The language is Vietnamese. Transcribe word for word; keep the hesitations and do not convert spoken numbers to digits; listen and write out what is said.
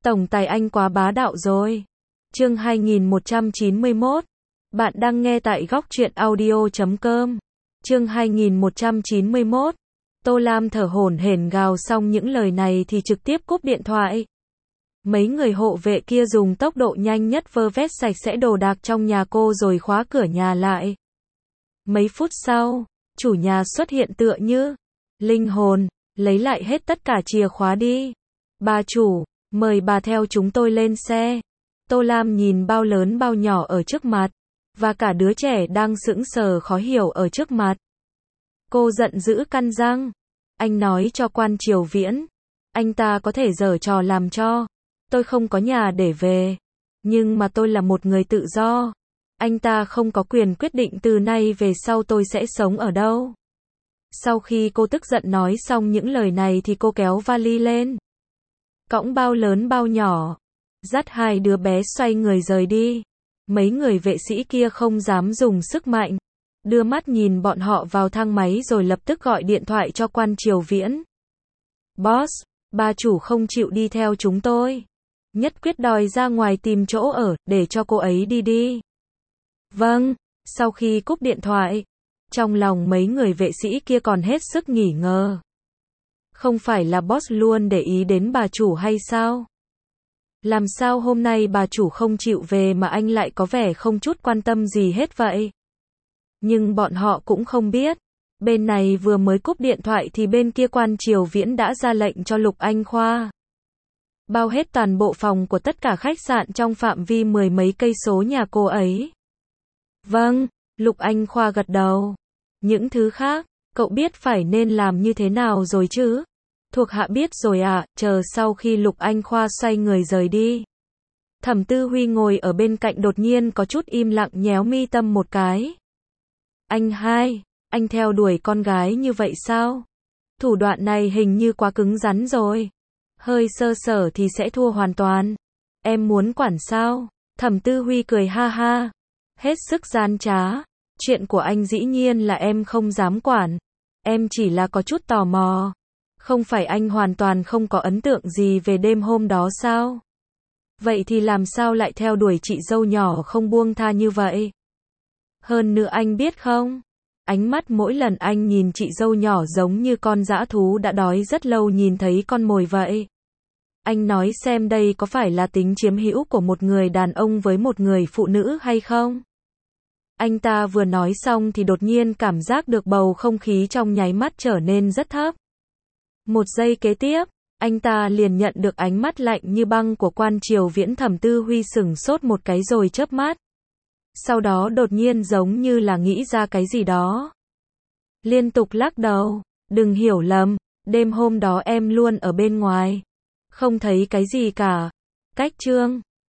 Tổng tài anh quá bá đạo rồi. Chương hai nghìn một trăm chín mươi mốt. Bạn đang nghe tại góc truyện audio chấm com. Chương hai nghìn một trăm chín mươi mốt. Tô Lam thở hổn hển gào xong những lời này thì trực tiếp cúp điện thoại. Mấy người hộ vệ kia dùng tốc độ nhanh nhất vơ vét sạch sẽ đồ đạc trong nhà cô rồi khóa cửa nhà lại. Mấy phút sau, chủ nhà xuất hiện tựa như linh hồn, lấy lại hết tất cả chìa khóa đi. Bà chủ, mời bà theo chúng tôi lên xe. Tô Lam nhìn bao lớn bao nhỏ ở trước mặt, và cả đứa trẻ đang sững sờ khó hiểu ở trước mặt. Cô giận dữ căn răng. Anh nói cho quan Triều Viễn, anh ta có thể giở trò làm cho. Tôi không có nhà để về, nhưng mà tôi là một người tự do. Anh ta không có quyền quyết định từ nay về sau tôi sẽ sống ở đâu. Sau khi cô tức giận nói xong những lời này thì cô kéo vali lên, cõng bao lớn bao nhỏ, dắt hai đứa bé xoay người rời đi. Mấy người vệ sĩ kia không dám dùng sức mạnh, đưa mắt nhìn bọn họ vào thang máy rồi lập tức gọi điện thoại cho quan Triều Viễn. Boss, bà chủ không chịu đi theo chúng tôi. Nhất quyết đòi ra ngoài tìm chỗ ở, để cho cô ấy đi đi. Vâng, sau khi cúp điện thoại, trong lòng mấy người vệ sĩ kia còn hết sức nghi ngờ. Không phải là boss luôn để ý đến bà chủ hay sao? Làm sao hôm nay bà chủ không chịu về mà anh lại có vẻ không chút quan tâm gì hết vậy? Nhưng bọn họ cũng không biết, bên này vừa mới cúp điện thoại thì bên kia quan Triều Viễn đã ra lệnh cho Lục Anh Khoa bao hết toàn bộ phòng của tất cả khách sạn trong phạm vi mười mấy cây số nhà cô ấy. Vâng, Lục Anh Khoa gật đầu. Những thứ khác, cậu biết phải nên làm như thế nào rồi chứ? Thuộc hạ biết rồi ạ. À, chờ sau khi Lục Anh Khoa xoay người rời đi, Thẩm Tư Huy ngồi ở bên cạnh đột nhiên có chút im lặng nhéo mi tâm một cái. Anh hai, anh theo đuổi con gái như vậy sao? Thủ đoạn này hình như quá cứng rắn rồi. Hơi sơ sở thì sẽ thua hoàn toàn. Em muốn quản sao? Thẩm Tư Huy cười ha ha, hết sức gian trá. Chuyện của anh dĩ nhiên là em không dám quản. Em chỉ là có chút tò mò. Không phải anh hoàn toàn không có ấn tượng gì về đêm hôm đó sao? Vậy thì làm sao lại theo đuổi chị dâu nhỏ không buông tha như vậy? Hơn nữa anh biết không? Ánh mắt mỗi lần anh nhìn chị dâu nhỏ giống như con dã thú đã đói rất lâu nhìn thấy con mồi vậy. Anh nói xem đây có phải là tính chiếm hữu của một người đàn ông với một người phụ nữ hay không? Anh ta vừa nói xong thì đột nhiên cảm giác được bầu không khí trong nháy mắt trở nên rất thấp. Một giây kế tiếp, anh ta liền nhận được ánh mắt lạnh như băng của quan Triều Viễn. Thẩm Tư Huy sửng sốt một cái rồi chớp mắt. Sau đó đột nhiên giống như là nghĩ ra cái gì đó, liên tục lắc đầu. Đừng hiểu lầm, đêm hôm đó em luôn ở bên ngoài, không thấy cái gì cả. Cách trương,